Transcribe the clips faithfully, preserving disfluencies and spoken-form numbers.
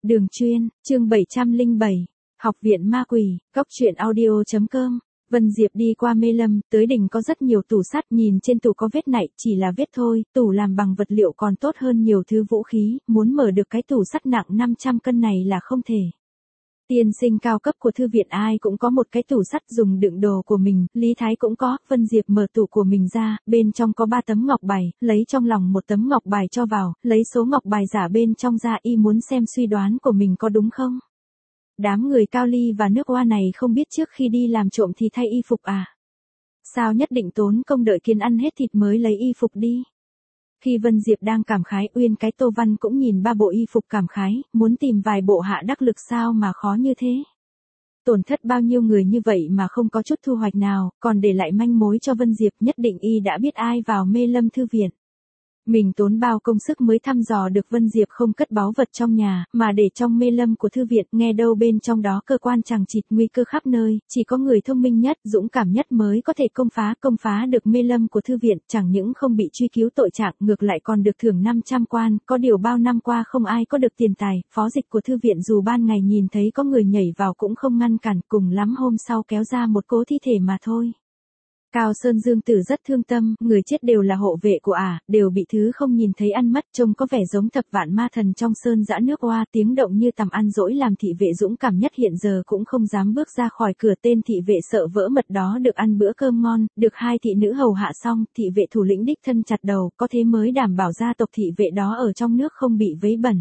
Đường chuyên, chương bảy trăm lẻ bảy, Học viện ma quỷ, góc truyện audio.com. Vân Diệp đi qua Mê Lâm, tới đỉnh có rất nhiều tủ sắt, nhìn trên tủ có vết nạy, chỉ là vết thôi, tủ làm bằng vật liệu còn tốt hơn nhiều thứ vũ khí, muốn mở được cái tủ sắt nặng năm trăm cân này là không thể. Tiên sinh cao cấp của thư viện ai cũng có một cái tủ sắt dùng đựng đồ của mình, Lý Thái cũng có. Vân Diệp mở tủ của mình ra, bên trong có ba tấm ngọc bài, lấy trong lòng một tấm ngọc bài cho vào, lấy số ngọc bài giả bên trong ra, y muốn xem suy đoán của mình có đúng không. Đám người Cao Ly và nước Hoa này không biết trước khi đi làm trộm thì thay y phục à? Sao nhất định tốn công đợi Kiến ăn hết thịt mới lấy y phục đi? Khi Vân Diệp đang cảm khái, Uyên cái Tô Văn cũng nhìn ba bộ y phục cảm khái, muốn tìm vài bộ hạ đắc lực sao mà khó như thế. Tổn thất bao nhiêu người như vậy mà không có chút thu hoạch nào, còn để lại manh mối cho Vân Diệp, nhất định y đã biết ai vào Mê Lâm thư viện. Mình tốn bao công sức mới thăm dò được Vân Diệp không cất báu vật trong nhà, mà để trong Mê Lâm của thư viện, nghe đâu bên trong đó cơ quan chằng chịt, nguy cơ khắp nơi, chỉ có người thông minh nhất, dũng cảm nhất mới có thể công phá, công phá được Mê Lâm của thư viện, chẳng những không bị truy cứu tội trạng, ngược lại còn được thưởng năm trăm quan, có điều bao năm qua không ai có được tiền tài, phó dịch của thư viện dù ban ngày nhìn thấy có người nhảy vào cũng không ngăn cản, cùng lắm hôm sau kéo ra một cố thi thể mà thôi. Cao Sơn Dương Tử rất thương tâm, người chết đều là hộ vệ của ả, à, đều bị thứ không nhìn thấy ăn mất, trông có vẻ giống thập vạn ma thần trong sơn dã nước Hoa, tiếng động như tầm ăn dỗi làm thị vệ dũng cảm nhất hiện giờ cũng không dám bước ra khỏi cửa. Tên thị vệ sợ vỡ mật đó được ăn bữa cơm ngon, được hai thị nữ hầu hạ xong, thị vệ thủ lĩnh đích thân chặt đầu, có thế mới đảm bảo gia tộc thị vệ đó ở trong nước không bị vấy bẩn.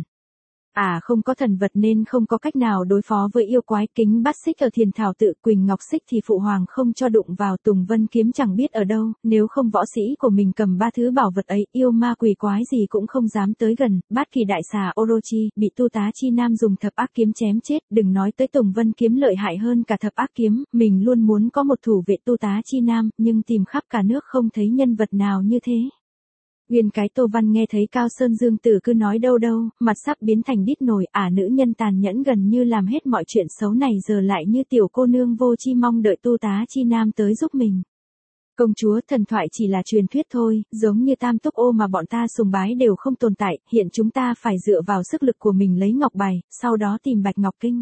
À không có thần vật nên không có cách nào đối phó với yêu quái. Kính Bát Xích ở Thiền Thảo Tự, Quỳnh Ngọc Xích thì phụ hoàng không cho đụng vào, Tùng Vân Kiếm chẳng biết ở đâu, nếu không võ sĩ của mình cầm ba thứ bảo vật ấy, yêu ma quỷ quái gì cũng không dám tới gần. Bát Kỳ đại xà Orochi bị Tu Tá Chi Nam dùng thập ác kiếm chém chết, đừng nói tới Tùng Vân Kiếm lợi hại hơn cả thập ác kiếm, mình luôn muốn có một thủ vệ Tu Tá Chi Nam, nhưng tìm khắp cả nước không thấy nhân vật nào như thế. Uyên cái Tô Văn nghe thấy Cao Sơn Dương Tử cứ nói đâu đâu, mặt sắp biến thành đít nổi, ả à, nữ nhân tàn nhẫn gần như làm hết mọi chuyện xấu này giờ lại như tiểu cô nương vô chi mong đợi Tu Tá Chi Nam tới giúp mình. Công chúa, thần thoại chỉ là truyền thuyết thôi, giống như Tam Túc Ô mà bọn ta sùng bái đều không tồn tại, hiện chúng ta phải dựa vào sức lực của mình lấy ngọc bài, sau đó tìm Bạch Ngọc Kinh.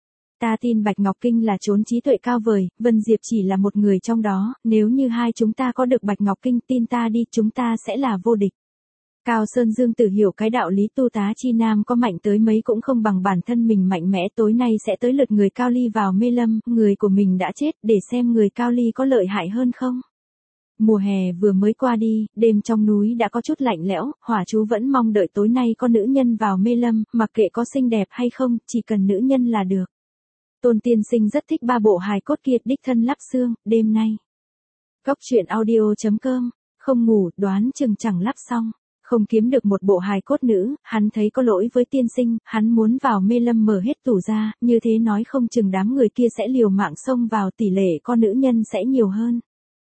Ta tin Bạch Ngọc Kinh là chốn trí tuệ cao vời, Vân Diệp chỉ là một người trong đó, nếu như hai chúng ta có được Bạch Ngọc Kinh, tin ta đi, chúng ta sẽ là vô địch. Cao Sơn Dương Tử hiểu cái đạo lý Tu Tá Chi Nam có mạnh tới mấy cũng không bằng bản thân mình mạnh mẽ. Tối nay sẽ tới lượt người Cao Ly vào Mê Lâm, người của mình đã chết, để xem người Cao Ly có lợi hại hơn không. Mùa hè vừa mới qua đi, đêm trong núi đã có chút lạnh lẽo, Hỏa Chú vẫn mong đợi tối nay có nữ nhân vào Mê Lâm, mặc kệ có xinh đẹp hay không, chỉ cần nữ nhân là được. Tôn tiên sinh rất thích ba bộ hài cốt kia, đích thân lắp xương, đêm nay. Góc truyện audio.com, không ngủ, đoán chừng chẳng lắp xong. Không kiếm được một bộ hài cốt nữ, hắn thấy có lỗi với tiên sinh, hắn muốn vào Mê Lâm mở hết tủ ra, như thế nói không chừng đám người kia sẽ liều mạng xông vào, tỷ lệ con nữ nhân sẽ nhiều hơn.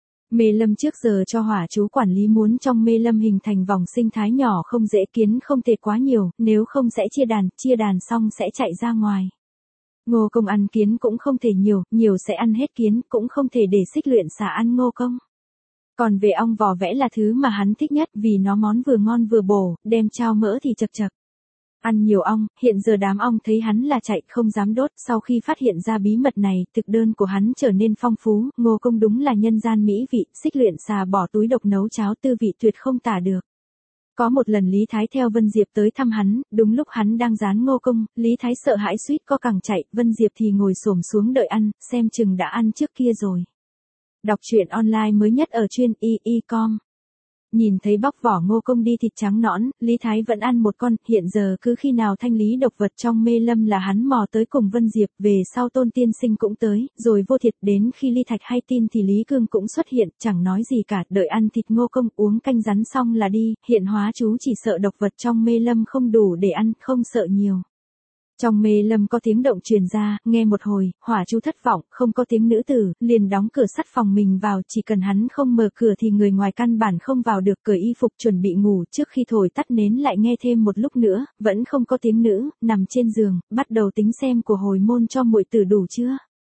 Mê Lâm trước giờ cho Hỏa Chú quản lý, muốn trong Mê Lâm hình thành vòng sinh thái nhỏ không dễ, kiến không thể quá nhiều, nếu không sẽ chia đàn, chia đàn xong sẽ chạy ra ngoài. Ngô Công ăn kiến cũng không thể nhiều, nhiều sẽ ăn hết kiến, cũng không thể để Xích Luyện xà ăn Ngô Công. Còn về ong vò vẽ là thứ mà hắn thích nhất, vì nó món vừa ngon vừa bổ, đem trao mỡ thì chật chật. Ăn nhiều ong, hiện giờ đám ong thấy hắn là chạy không dám đốt, sau khi phát hiện ra bí mật này, thực đơn của hắn trở nên phong phú, Ngô Công đúng là nhân gian mỹ vị, Xích Luyện xà bỏ túi độc nấu cháo tư vị tuyệt không tả được. Có một lần Lý Thái theo Vân Diệp tới thăm hắn, đúng lúc hắn đang rán Ngô Công, Lý Thái sợ hãi suýt co cẳng chạy, Vân Diệp thì ngồi xổm xuống đợi ăn, xem chừng đã ăn trước kia rồi. Đọc truyện online mới nhất ở chuyên y y chấm com. Nhìn thấy bóc vỏ Ngô Công đi thịt trắng nõn, Lý Thái vẫn ăn một con, hiện giờ cứ khi nào thanh lý độc vật trong Mê Lâm là hắn mò tới cùng Vân Diệp, về sau Tôn tiên sinh cũng tới, rồi Vô Thiệt, đến khi Ly Thạch hay tin thì Lý Cương cũng xuất hiện, chẳng nói gì cả, đợi ăn thịt Ngô Công, uống canh rắn xong là đi, hiện Hóa Chú chỉ sợ độc vật trong Mê Lâm không đủ để ăn, không sợ nhiều. Trong Mê Lâm có tiếng động truyền ra, nghe một hồi, Hỏa Chú thất vọng, không có tiếng nữ tử, liền đóng cửa sắt phòng mình vào, chỉ cần hắn không mở cửa thì người ngoài căn bản không vào được, cởi y phục chuẩn bị ngủ, trước khi thổi tắt nến lại nghe thêm một lúc nữa, vẫn không có tiếng nữ, nằm trên giường, bắt đầu tính xem của hồi môn cho muội tử đủ chưa.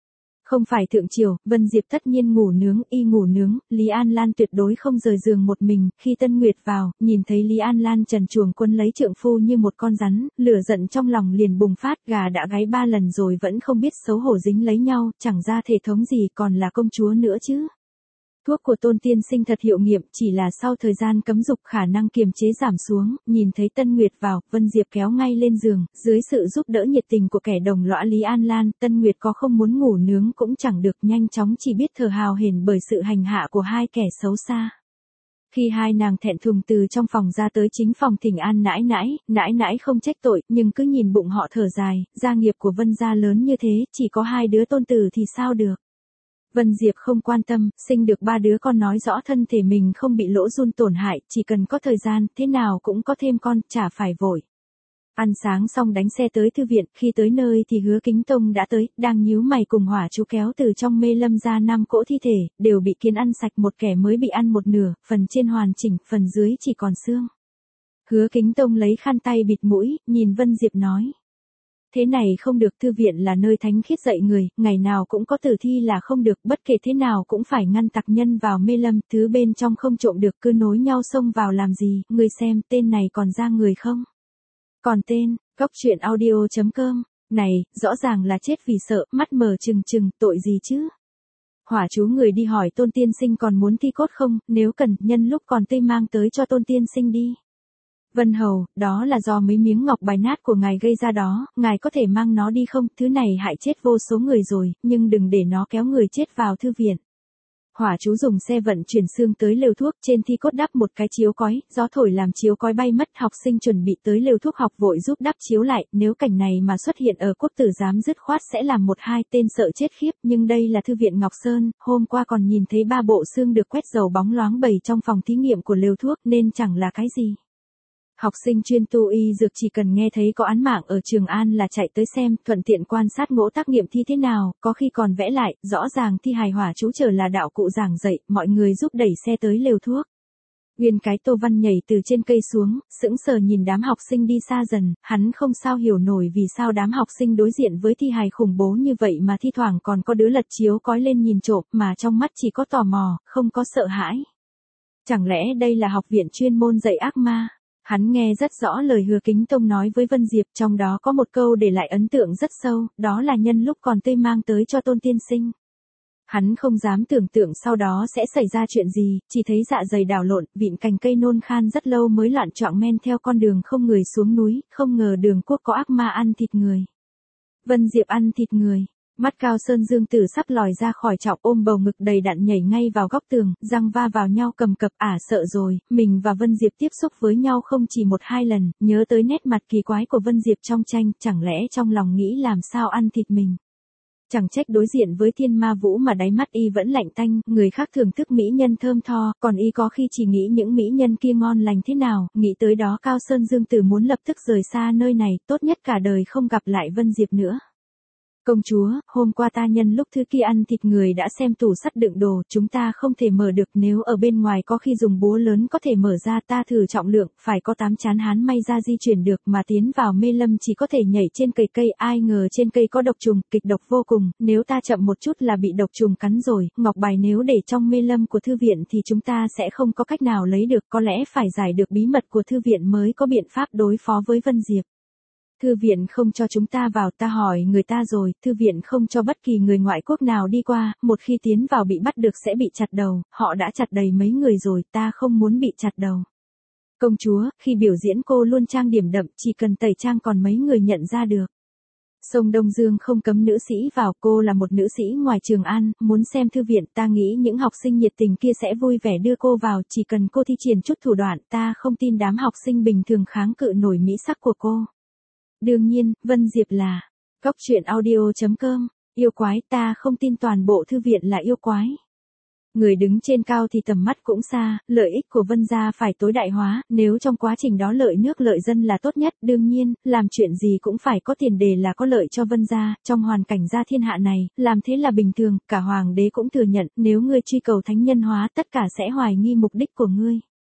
Không phải thượng triều, Vân Diệp tất nhiên ngủ nướng, y ngủ nướng, Lý An Lan tuyệt đối không rời giường một mình, khi Tân Nguyệt vào, nhìn thấy Lý An Lan trần truồng quân lấy trượng phu như một con rắn, lửa giận trong lòng liền bùng phát, gà đã gáy ba lần rồi vẫn không biết xấu hổ dính lấy nhau, chẳng ra thể thống gì còn là công chúa nữa chứ. Thuốc của Tôn tiên sinh thật hiệu nghiệm, chỉ là sau thời gian cấm dục khả năng kiềm chế giảm xuống, nhìn thấy Tân Nguyệt vào, Vân Diệp kéo ngay lên giường, dưới sự giúp đỡ nhiệt tình của kẻ đồng lõa Lý An Lan, Tân Nguyệt có không muốn ngủ nướng cũng chẳng được, nhanh chóng chỉ biết thở hào hển bởi sự hành hạ của hai kẻ xấu xa. Khi hai nàng thẹn thùng từ trong phòng ra tới chính phòng thỉnh an nãi nãi, nãi nãi không trách tội, nhưng cứ nhìn bụng họ thở dài, gia nghiệp của Vân gia lớn như thế, chỉ có hai đứa tôn tử thì sao được. Vân Diệp không quan tâm, sinh được ba đứa con nói rõ thân thể mình không bị lỗ run tổn hại, chỉ cần có thời gian, thế nào cũng có thêm con, chả phải vội. Ăn sáng xong đánh xe tới thư viện, khi tới nơi thì Hứa Kính Tông đã tới, đang nhíu mày cùng Hỏa Chú kéo từ trong mê lâm ra năm cỗ thi thể, đều bị kiến ăn sạch, một kẻ mới bị ăn một nửa, phần trên hoàn chỉnh, phần dưới chỉ còn xương. Hứa Kính Tông lấy khăn tay bịt mũi, nhìn Vân Diệp nói. Thế này không được, thư viện là nơi thánh khiết dạy người, ngày nào cũng có tử thi là không được, bất kể thế nào cũng phải ngăn tặc nhân vào mê lâm, thứ bên trong không trộm được cứ nối nhau xông vào làm gì, người xem, tên này còn ra người không? Còn tên, góc truyện audio chấm com, này, rõ ràng là chết vì sợ, mắt mở trừng trừng, tội gì chứ? Hỏa Chú người đi hỏi Tôn tiên sinh còn muốn thi cốt không, nếu cần, nhân lúc còn tươi mang tới cho Tôn tiên sinh đi. Vân Hầu, đó là do mấy miếng ngọc bài nát của ngài gây ra đó, ngài có thể mang nó đi không, thứ này hại chết vô số người rồi, nhưng đừng để nó kéo người chết vào thư viện. Hỏa Chú dùng xe vận chuyển xương tới lều thuốc, trên thi cốt đắp một cái chiếu cói, gió thổi làm chiếu cói bay mất, học sinh chuẩn bị tới lều thuốc học vội giúp đắp chiếu lại, nếu cảnh này mà xuất hiện ở quốc tử giám dứt khoát sẽ làm một hai tên sợ chết khiếp, nhưng đây là thư viện Ngọc Sơn, hôm qua còn nhìn thấy ba bộ xương được quét dầu bóng loáng bày trong phòng thí nghiệm của lều thuốc nên chẳng là cái gì. Học sinh chuyên tu y dược chỉ cần nghe thấy có án mạng ở Trường An là chạy tới xem, thuận tiện quan sát ngỗ tác nghiệm thi thế nào, có khi còn vẽ lại, rõ ràng thi hài. Hỏa Chú chờ là đạo cụ giảng dạy, mọi người giúp đẩy xe tới lều thuốc. Nguyên cái Tô Văn nhảy từ trên cây xuống, sững sờ nhìn đám học sinh đi xa dần, hắn không sao hiểu nổi vì sao đám học sinh đối diện với thi hài khủng bố như vậy mà thi thoảng còn có đứa lật chiếu cói lên nhìn trộm, mà trong mắt chỉ có tò mò, không có sợ hãi. Chẳng lẽ đây là học viện chuyên môn dạy ác ma? Hắn nghe rất rõ lời Hứa Kính Tông nói với Vân Diệp, trong đó có một câu để lại ấn tượng rất sâu, đó là nhân lúc còn tươi mang tới cho Tôn tiên sinh. Hắn không dám tưởng tượng sau đó sẽ xảy ra chuyện gì, chỉ thấy dạ dày đảo lộn, vịn cành cây nôn khan rất lâu mới loạn choạng men theo con đường không người xuống núi, không ngờ đường quốc có ác ma ăn thịt người. Vân Diệp ăn thịt người. Mắt Cao Sơn Dương Tử sắp lòi ra khỏi chọc, ôm bầu ngực đầy đặn nhảy ngay vào góc tường, răng va vào nhau cầm cập, ả sợ rồi, mình và Vân Diệp tiếp xúc với nhau không chỉ một hai lần, nhớ tới nét mặt kỳ quái của Vân Diệp trong tranh, chẳng lẽ trong lòng nghĩ làm sao ăn thịt mình. Chẳng trách đối diện với Thiên Ma Vũ mà đáy mắt y vẫn lạnh tanh, người khác thưởng thức mỹ nhân thơm tho, còn y có khi chỉ nghĩ những mỹ nhân kia ngon lành thế nào, nghĩ tới đó Cao Sơn Dương Tử muốn lập tức rời xa nơi này, tốt nhất cả đời không gặp lại Vân Diệp nữa. Công chúa, hôm qua ta nhân lúc thứ kia ăn thịt người đã xem tủ sắt đựng đồ, chúng ta không thể mở được, nếu ở bên ngoài có khi dùng búa lớn có thể mở ra, ta thử trọng lượng, phải có tám chán hán may ra di chuyển được, mà tiến vào mê lâm chỉ có thể nhảy trên cây cây, ai ngờ trên cây có độc trùng, kịch độc vô cùng, nếu ta chậm một chút là bị độc trùng cắn rồi, ngọc bài nếu để trong mê lâm của thư viện thì chúng ta sẽ không có cách nào lấy được, có lẽ phải giải được bí mật của thư viện mới có biện pháp đối phó với Vân Diệp. Thư viện không cho chúng ta vào, ta hỏi người ta rồi, thư viện không cho bất kỳ người ngoại quốc nào đi qua, một khi tiến vào bị bắt được sẽ bị chặt đầu, họ đã chặt đầy mấy người rồi, ta không muốn bị chặt đầu. Công chúa, khi biểu diễn cô luôn trang điểm đậm, chỉ cần tẩy trang còn mấy người nhận ra được. Sông Đông Dương không cấm nữ sĩ vào, cô là một nữ sĩ ngoài Trường An, muốn xem thư viện, ta nghĩ những học sinh nhiệt tình kia sẽ vui vẻ đưa cô vào, chỉ cần cô thi triển chút thủ đoạn, ta không tin đám học sinh bình thường kháng cự nổi mỹ sắc của cô. Đương nhiên, Vân Diệp là góc truyện audio chấm com, yêu quái, ta không tin toàn bộ thư viện là yêu quái. Người đứng trên cao thì tầm mắt cũng xa, lợi ích của Vân gia phải tối đại hóa, nếu trong quá trình đó lợi nước lợi dân là tốt nhất, đương nhiên, làm chuyện gì cũng phải có tiền đề là có lợi cho Vân gia, trong hoàn cảnh gia thiên hạ này, làm thế là bình thường, cả hoàng đế cũng thừa nhận, nếu ngươi truy cầu thánh nhân hóa tất cả sẽ hoài nghi mục đích của ngươi.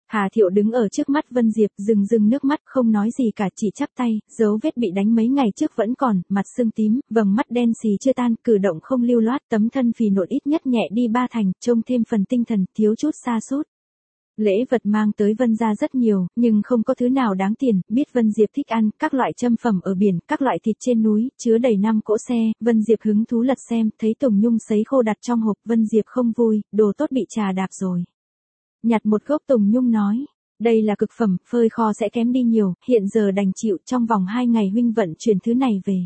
Hà Thiệu đứng ở trước mắt Vân Diệp, rưng rưng nước mắt, không nói gì cả, chỉ chắp tay, dấu vết bị đánh mấy ngày trước vẫn còn, mặt sưng tím, vầng mắt đen xì chưa tan, cử động không lưu loát, tấm thân phì nộn ít nhất nhẹ đi ba thành, trông thêm phần tinh thần, thiếu chút sa sút. Lễ vật mang tới Vân gia rất nhiều, nhưng không có thứ nào đáng tiền, biết Vân Diệp thích ăn, các loại châm phẩm ở biển, các loại thịt trên núi, chứa đầy năm cỗ xe, Vân Diệp hứng thú lật xem, thấy Tùng Nhung sấy khô đặt trong hộp, Vân Diệp không vui, đồ tốt bị trà đạp rồi. Nhặt một gốc Tùng Nhung nói, đây là cực phẩm, phơi kho sẽ kém đi nhiều, hiện giờ đành chịu, trong vòng hai ngày huynh vận chuyển thứ này về.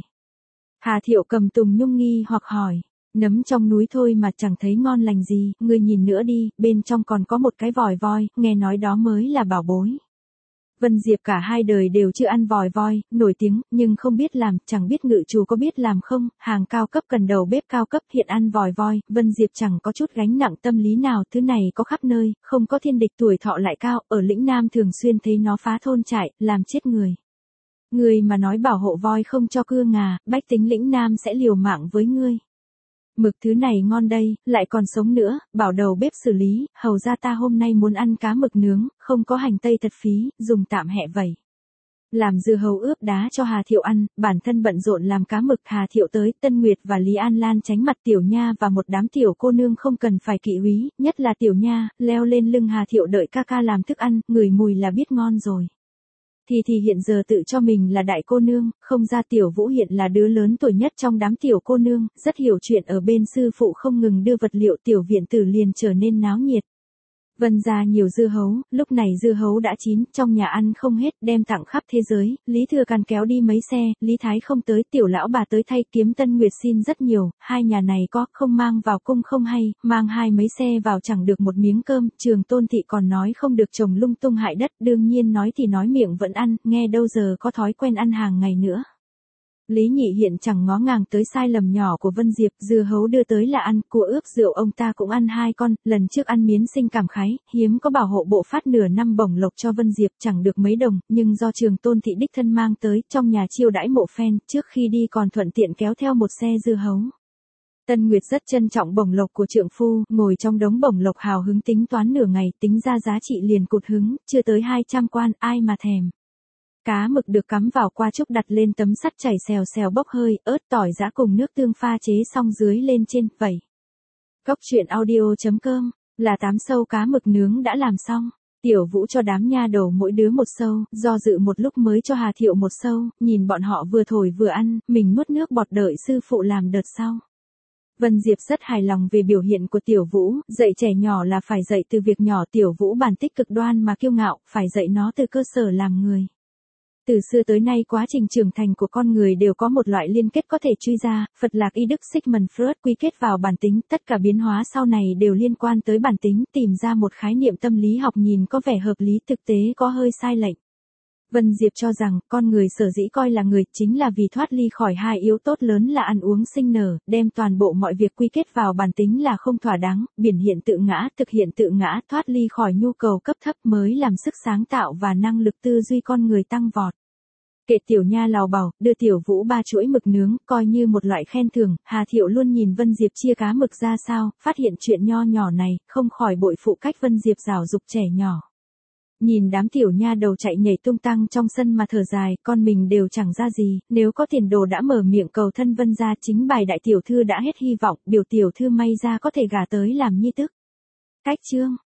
Hà Thiệu cầm Tùng Nhung nghi hoặc hỏi, nấm trong núi thôi mà chẳng thấy ngon lành gì, ngươi nhìn nữa đi, bên trong còn có một cái vòi voi, nghe nói đó mới là bảo bối. Vân Diệp cả hai đời đều chưa ăn vòi voi, nổi tiếng, nhưng không biết làm, chẳng biết ngự chủ có biết làm không, hàng cao cấp cần đầu bếp cao cấp hiện ăn vòi voi, Vân Diệp chẳng có chút gánh nặng tâm lý nào, thứ này có khắp nơi, không có thiên địch, tuổi thọ lại cao, ở lĩnh Nam thường xuyên thấy nó phá thôn trại, làm chết người. Người mà nói bảo hộ voi không cho cưa ngà, bách tính lĩnh Nam sẽ liều mạng với ngươi. Mực thứ này ngon đây, lại còn sống nữa, bảo đầu bếp xử lý, hầu ra ta hôm nay muốn ăn cá mực nướng, không có hành tây thật phí, dùng tạm hẹ vậy. Làm dưa hấu ướp đá cho Hà Thiệu ăn, bản thân bận rộn làm cá mực. Hà Thiệu tới, Tân Nguyệt và Lý An Lan tránh mặt Tiểu Nha và một đám tiểu cô nương không cần phải kỵ úy, nhất là Tiểu Nha, leo lên lưng Hà Thiệu đợi ca ca làm thức ăn, ngửi mùi là biết ngon rồi. Thì thì hiện giờ tự cho mình là đại cô nương, không ra Tiểu Vũ hiện là đứa lớn tuổi nhất trong đám tiểu cô nương, rất hiểu chuyện, ở bên sư phụ không ngừng đưa vật liệu, tiểu viện tử liền trở nên náo nhiệt. Vân gia nhiều dưa hấu, lúc này dưa hấu đã chín, trong nhà ăn không hết, đem tặng khắp thế giới, Lý Thừa Càn kéo đi mấy xe, Lý Thái không tới, Tiểu lão bà tới thay, Kiếm Tân Nguyệt xin rất nhiều, hai nhà này có, không mang vào cung không hay, mang hai mấy xe vào chẳng được một miếng cơm, Trường Tôn thị còn nói không được trồng lung tung hại đất, đương nhiên nói thì nói miệng vẫn ăn, nghe đâu giờ có thói quen ăn hàng ngày nữa. Lý Nhị hiện chẳng ngó ngàng tới sai lầm nhỏ của Vân Diệp, dưa hấu đưa tới là ăn, cua ướp rượu ông ta cũng ăn hai con, lần trước ăn miến sinh cảm khái, hiếm có bảo hộ bộ phát nửa năm bổng lộc cho Vân Diệp chẳng được mấy đồng, nhưng do Trường Tôn thị đích thân mang tới, trong nhà chiêu đãi mộ phen, trước khi đi còn thuận tiện kéo theo một xe dưa hấu. Tân Nguyệt rất trân trọng bổng lộc của trượng phu, ngồi trong đống bổng lộc hào hứng tính toán nửa ngày, tính ra giá trị liền cụt hứng, chưa tới hai trăm quan, ai mà thèm. Cá mực được cắm vào qua trúc đặt lên tấm sắt chảy xèo xèo bốc hơi, ớt tỏi giã cùng nước tương pha chế xong dưới lên trên, vẩy. Góc truyện audio chấm com, là tám sâu cá mực nướng đã làm xong. Tiểu Vũ cho đám nha đầu mỗi đứa một sâu, do dự một lúc mới cho Hà Thiệu một sâu, nhìn bọn họ vừa thổi vừa ăn, mình nuốt nước bọt đợi sư phụ làm đợt sau. Vân Diệp rất hài lòng về biểu hiện của Tiểu Vũ, dạy trẻ nhỏ là phải dạy từ việc nhỏ. Tiểu Vũ bản tích cực đoan mà kiêu ngạo, phải dạy nó từ cơ sở làm người. Từ xưa tới nay quá trình trưởng thành của con người đều có một loại liên kết có thể truy ra, Phật lạc y đức Sigmund Freud quy kết vào bản tính, tất cả biến hóa sau này đều liên quan tới bản tính, tìm ra một khái niệm tâm lý học nhìn có vẻ hợp lý, thực tế có hơi sai lệch. Vân Diệp cho rằng, con người sở dĩ coi là người, chính là vì thoát ly khỏi hai yếu tốt lớn là ăn uống sinh nở, đem toàn bộ mọi việc quy kết vào bản tính là không thỏa đáng, biển hiện tự ngã, thực hiện tự ngã, thoát ly khỏi nhu cầu cấp thấp mới làm sức sáng tạo và năng lực tư duy con người tăng vọt. Kệ Tiểu Nha lào bảo, đưa Tiểu Vũ ba chuỗi mực nướng, coi như một loại khen thưởng. Hà Thiệu luôn nhìn Vân Diệp chia cá mực ra sao, phát hiện chuyện nho nhỏ này, không khỏi bội phụ cách Vân Diệp giáo dục trẻ nhỏ. Nhìn đám tiểu nha đầu chạy nhảy tung tăng trong sân mà thở dài, con mình đều chẳng ra gì, nếu có tiền đồ đã mở miệng cầu thân Vân gia, chính bài đại tiểu thư đã hết hy vọng, biểu tiểu thư may ra có thể gả tới làm nhi tức. Cách chương